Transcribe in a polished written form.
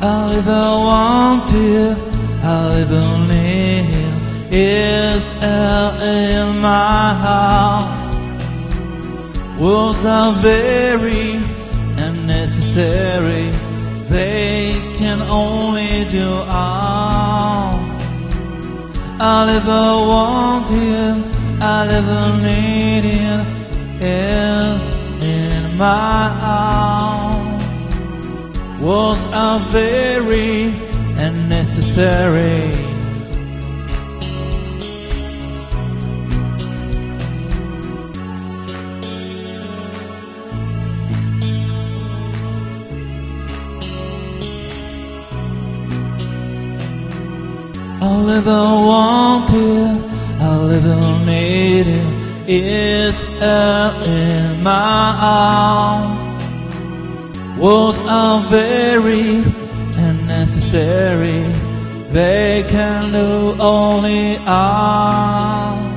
A little wanted, a little need is in my heart. Words are very unnecessary, they can only do all. A little wanted, a little needed is in my heart. Words are very unnecessary. A little wanted, a little needed is in my arms. Words are very unnecessary, they can do only harm.